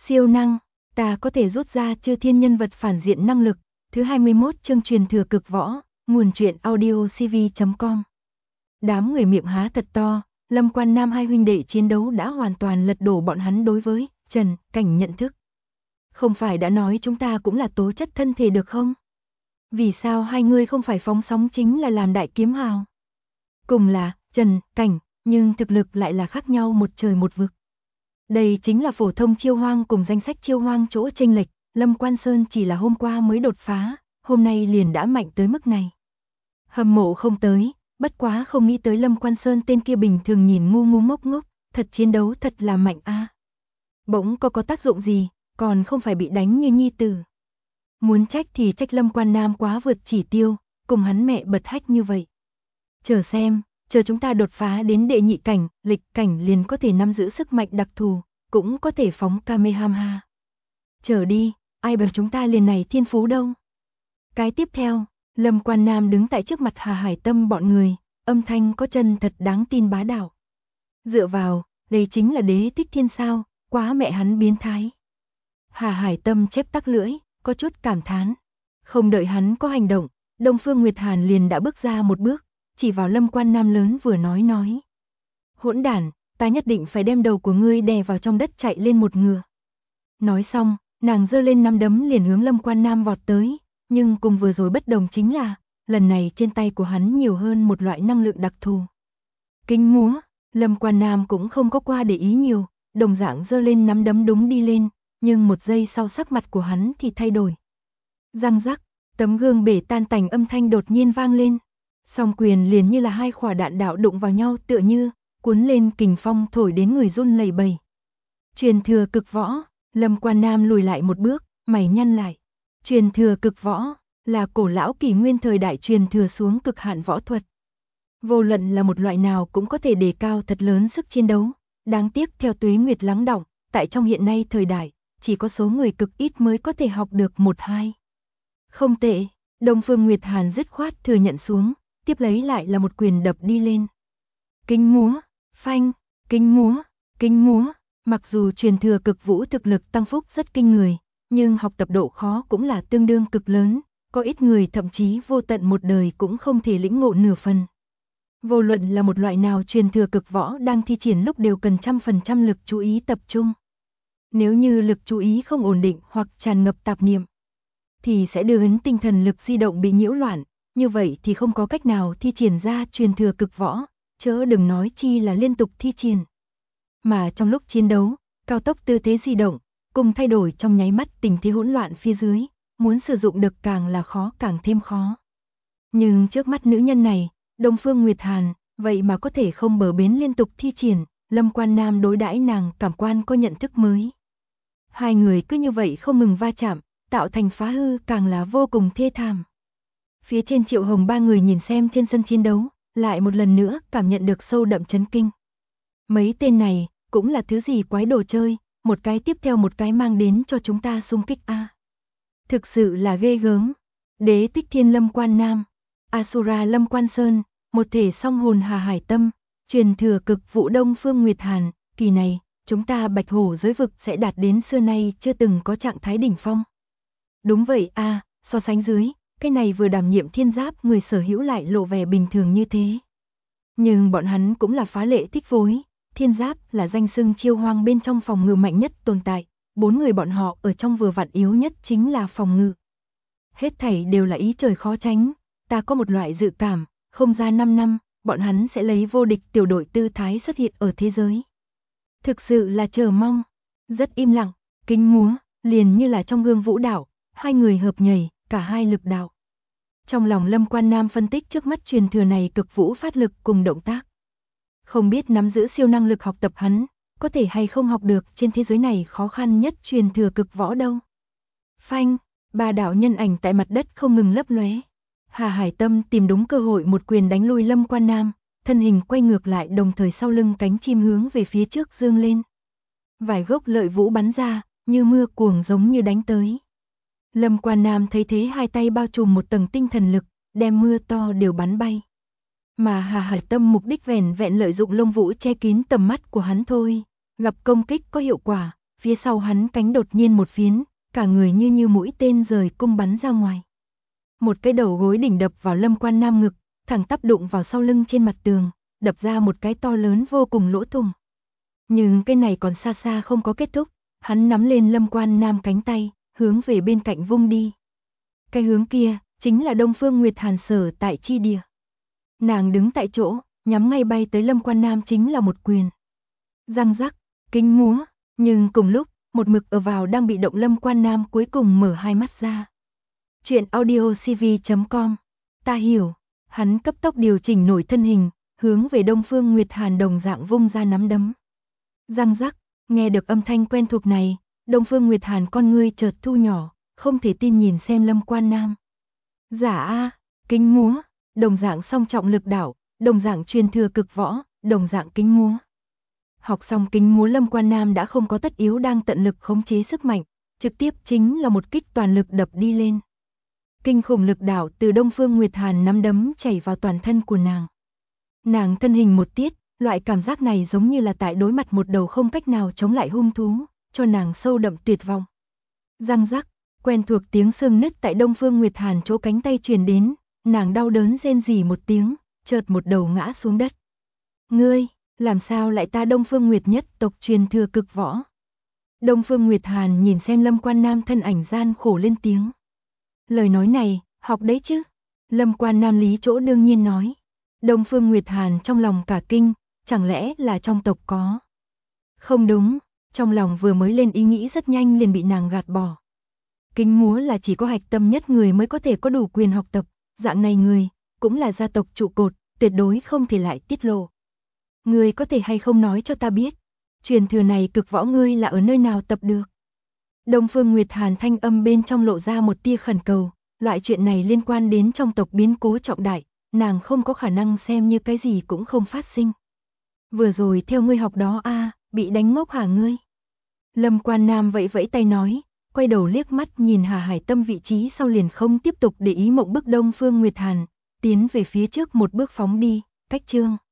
Siêu năng, ta có thể rút ra chư thiên nhân vật phản diện năng lực. Thứ 21 chương truyền thừa cực võ, nguồn truyện audio cv.com. Đám người miệng há thật to, Lâm Quan Nam hai huynh đệ chiến đấu đã hoàn toàn lật đổ bọn hắn đối với Trần Cảnh nhận thức. Không phải đã nói chúng ta cũng là tố chất thân thể được không? Vì sao hai người không phải phóng sóng chính là làm đại kiếm hào? Cùng là Trần Cảnh, nhưng thực lực lại là khác nhau một trời một vực. Đây chính là phổ thông chiêu hoang cùng danh sách chiêu hoang chỗ chênh lệch, Lâm Quan Sơn chỉ là hôm qua mới đột phá, hôm nay liền đã mạnh tới mức này. Hâm mộ không tới, bất quá không nghĩ tới Lâm Quan Sơn tên kia bình thường nhìn ngu ngu ngốc ngốc, thật chiến đấu thật là mạnh a. Bỗng có tác dụng gì, còn không phải bị đánh như nhi tử. Muốn trách thì trách Lâm Quan Nam quá vượt chỉ tiêu, cùng hắn mẹ bật hách như vậy. Chờ xem, chờ chúng ta đột phá đến đệ nhị cảnh, lịch cảnh liền có thể nắm giữ sức mạnh đặc thù, cũng có thể phóng Kamehameha. Chờ đi, ai bảo chúng ta liền này thiên phú đâu. Cái tiếp theo, Lâm Quan Nam đứng tại trước mặt Hà Hải Tâm bọn người, âm thanh có chân thật đáng tin bá đạo. Dựa vào, đây chính là đế thích thiên sao, quá mẹ hắn biến thái. Hà Hải Tâm chép tắc lưỡi, có chút cảm thán. Không đợi hắn có hành động, Đông Phương Nguyệt Hàn liền đã bước ra một bước, chỉ vào Lâm Quan Nam lớn vừa nói. Hỗn đản, ta nhất định phải đem đầu của ngươi đè vào trong đất chạy lên một ngựa. Nói xong, nàng giơ lên nắm đấm liền hướng Lâm Quan Nam vọt tới, nhưng cùng vừa rồi bất đồng chính là, lần này trên tay của hắn nhiều hơn một loại năng lượng đặc thù. Kinh múa, Lâm Quan Nam cũng không có qua để ý nhiều, đồng dạng giơ lên nắm đấm đúng đi lên, nhưng một giây sau sắc mặt của hắn thì thay đổi. Răng rắc, tấm gương bể tan tành âm thanh đột nhiên vang lên. Song quyền liền như là hai quả đạn đạo đụng vào nhau tựa như, cuốn lên kình phong thổi đến người run lẩy bẩy. Truyền thừa cực võ, Lâm Quan Nam lùi lại một bước, mày nhăn lại. Truyền thừa cực võ, là cổ lão kỷ nguyên thời đại truyền thừa xuống cực hạn võ thuật. Vô luận là một loại nào cũng có thể đề cao thật lớn sức chiến đấu, đáng tiếc theo tuế nguyệt lắng đọng, tại trong hiện nay thời đại, chỉ có số người cực ít mới có thể học được một hai. Không tệ, Đông Phương Nguyệt Hàn dứt khoát thừa nhận xuống, tiếp lấy lại là một quyền đập đi lên. Kinh múa, phanh, kinh múa, mặc dù truyền thừa cực vũ thực lực tăng phúc rất kinh người, nhưng học tập độ khó cũng là tương đương cực lớn, có ít người thậm chí vô tận một đời cũng không thể lĩnh ngộ nửa phần. Vô luận là một loại nào truyền thừa cực võ đang thi triển lúc đều cần 100% lực chú ý tập trung. Nếu như lực chú ý không ổn định hoặc tràn ngập tạp niệm, thì sẽ đưa đến tinh thần lực di động bị nhiễu loạn, như vậy thì không có cách nào thi triển ra truyền thừa cực võ, chớ đừng nói chi là liên tục thi triển. Mà trong lúc chiến đấu, cao tốc tư thế di động, cùng thay đổi trong nháy mắt tình thế hỗn loạn phía dưới, muốn sử dụng được càng là khó càng thêm khó. Nhưng trước mắt nữ nhân này, Đông Phương Nguyệt Hàn, vậy mà có thể không bờ bến liên tục thi triển, Lâm Quan Nam đối đãi nàng cảm quan có nhận thức mới. Hai người cứ như vậy không ngừng va chạm, tạo thành phá hư càng là vô cùng thê thảm. Phía trên Triệu Hồng ba người nhìn xem trên sân chiến đấu, lại một lần nữa cảm nhận được sâu đậm chấn kinh. Mấy tên này, cũng là thứ gì quái đồ chơi, một cái tiếp theo một cái mang đến cho chúng ta xung kích a. Thực sự là ghê gớm. Đế Tích Thiên Lâm Quan Nam, Asura Lâm Quan Sơn, một thể song hồn Hà Hải Tâm, truyền thừa cực vũ Đông Phương Nguyệt Hàn, kỳ này, chúng ta Bạch Hổ giới vực sẽ đạt đến xưa nay chưa từng có trạng thái đỉnh phong. Đúng vậy a, so sánh dưới, cái này vừa đảm nhiệm thiên giáp người sở hữu lại lộ vẻ bình thường như thế. Nhưng bọn hắn cũng là phá lệ thích vối, thiên giáp là danh xưng chiêu hoang bên trong phòng ngự mạnh nhất tồn tại, 4 người bọn họ ở trong vừa vặn yếu nhất chính là phòng ngự. Hết thảy đều là ý trời khó tránh, ta có một loại dự cảm, không ra 5 năm, bọn hắn sẽ lấy vô địch tiểu đội tư thái xuất hiện ở thế giới. Thực sự là chờ mong, rất im lặng, kinh múa, liền như là trong gương vũ đạo, hai người hợp nhảy, cả hai lực đạo. Trong lòng Lâm Quan Nam phân tích trước mắt truyền thừa này cực vũ phát lực cùng động tác. Không biết nắm giữ siêu năng lực học tập hắn, có thể hay không học được trên thế giới này khó khăn nhất truyền thừa cực võ đâu. Phanh, ba đạo nhân ảnh tại mặt đất không ngừng lấp lóe. Hà Hải Tâm tìm đúng cơ hội một quyền đánh lui Lâm Quan Nam, thân hình quay ngược lại đồng thời sau lưng cánh chim hướng về phía trước dương lên. Vài gốc lợi vũ bắn ra, như mưa cuồng giống như đánh tới. Lâm Quan Nam thấy thế hai tay bao trùm một tầng tinh thần lực, đem mưa to đều bắn bay. Mà Hà Hải Tâm mục đích vẻn vẹn lợi dụng lông vũ che kín tầm mắt của hắn thôi, gặp công kích có hiệu quả, phía sau hắn cánh đột nhiên một phiến, cả người như mũi tên rời cung bắn ra ngoài. Một cái đầu gối đỉnh đập vào Lâm Quan Nam ngực, thẳng tắp đụng vào sau lưng trên mặt tường, đập ra một cái to lớn vô cùng lỗ thủng. Nhưng cái này còn xa xa không có kết thúc, hắn nắm lên Lâm Quan Nam cánh tay, hướng về bên cạnh vung đi. Cái hướng kia, chính là Đông Phương Nguyệt Hàn sở tại chi địa. Nàng đứng tại chỗ, nhắm ngay bay tới Lâm Quan Nam chính là một quyền. Răng rắc, kinh múa, nhưng cùng lúc, một mực ở vào đang bị động Lâm Quan Nam cuối cùng mở hai mắt ra. Chuyện audiocv.com. Ta hiểu, hắn cấp tốc điều chỉnh nổi thân hình, hướng về Đông Phương Nguyệt Hàn đồng dạng vung ra nắm đấm. Răng rắc, nghe được âm thanh quen thuộc này, Đông Phương Nguyệt Hàn con ngươi chợt thu nhỏ, không thể tin nhìn xem Lâm Quan Nam. Giả a, kính múa, đồng dạng song trọng lực đạo, đồng dạng truyền thừa cực võ, đồng dạng kính múa. Học xong kính múa Lâm Quan Nam đã không có tất yếu đang tận lực khống chế sức mạnh, trực tiếp chính là một kích toàn lực đập đi lên. Kinh khủng lực đạo từ Đông Phương Nguyệt Hàn nắm đấm chảy vào toàn thân của nàng. Nàng thân hình một tiết, loại cảm giác này giống như là tại đối mặt một đầu không cách nào chống lại hung thú, cho nàng sâu đậm tuyệt vọng. Răng rắc, quen thuộc tiếng xương nứt tại Đông Phương Nguyệt Hàn chỗ cánh tay truyền đến, nàng đau đớn rên rỉ một tiếng, chợt một đầu ngã xuống đất. Ngươi, làm sao lại ta Đông Phương Nguyệt nhất tộc truyền thừa cực võ? Đông Phương Nguyệt Hàn nhìn xem Lâm Quan Nam thân ảnh gian khổ lên tiếng. Lời nói này, học đấy chứ? Lâm Quan Nam lý chỗ đương nhiên nói. Đông Phương Nguyệt Hàn trong lòng cả kinh, chẳng lẽ là trong tộc có? Không đúng, trong lòng vừa mới lên ý nghĩ rất nhanh liền bị nàng gạt bỏ. Kính múa là chỉ có hạch tâm nhất người mới có thể có đủ quyền học tập, dạng này người, cũng là gia tộc trụ cột, tuyệt đối không thể lại tiết lộ. Ngươi có thể hay không nói cho ta biết, truyền thừa này cực võ ngươi là ở nơi nào tập được? Đông Phương Nguyệt Hàn thanh âm bên trong lộ ra một tia khẩn cầu, loại chuyện này liên quan đến trong tộc biến cố trọng đại, nàng không có khả năng xem như cái gì cũng không phát sinh. Vừa rồi theo ngươi học đó bị đánh ngốc hả ngươi? Lâm Quan Nam vẫy vẫy tay nói, quay đầu liếc mắt nhìn Hà Hải Tâm vị trí sau liền không tiếp tục để ý mộng bức Đông Phương Nguyệt Hàn, tiến về phía trước một bước phóng đi, cách chương.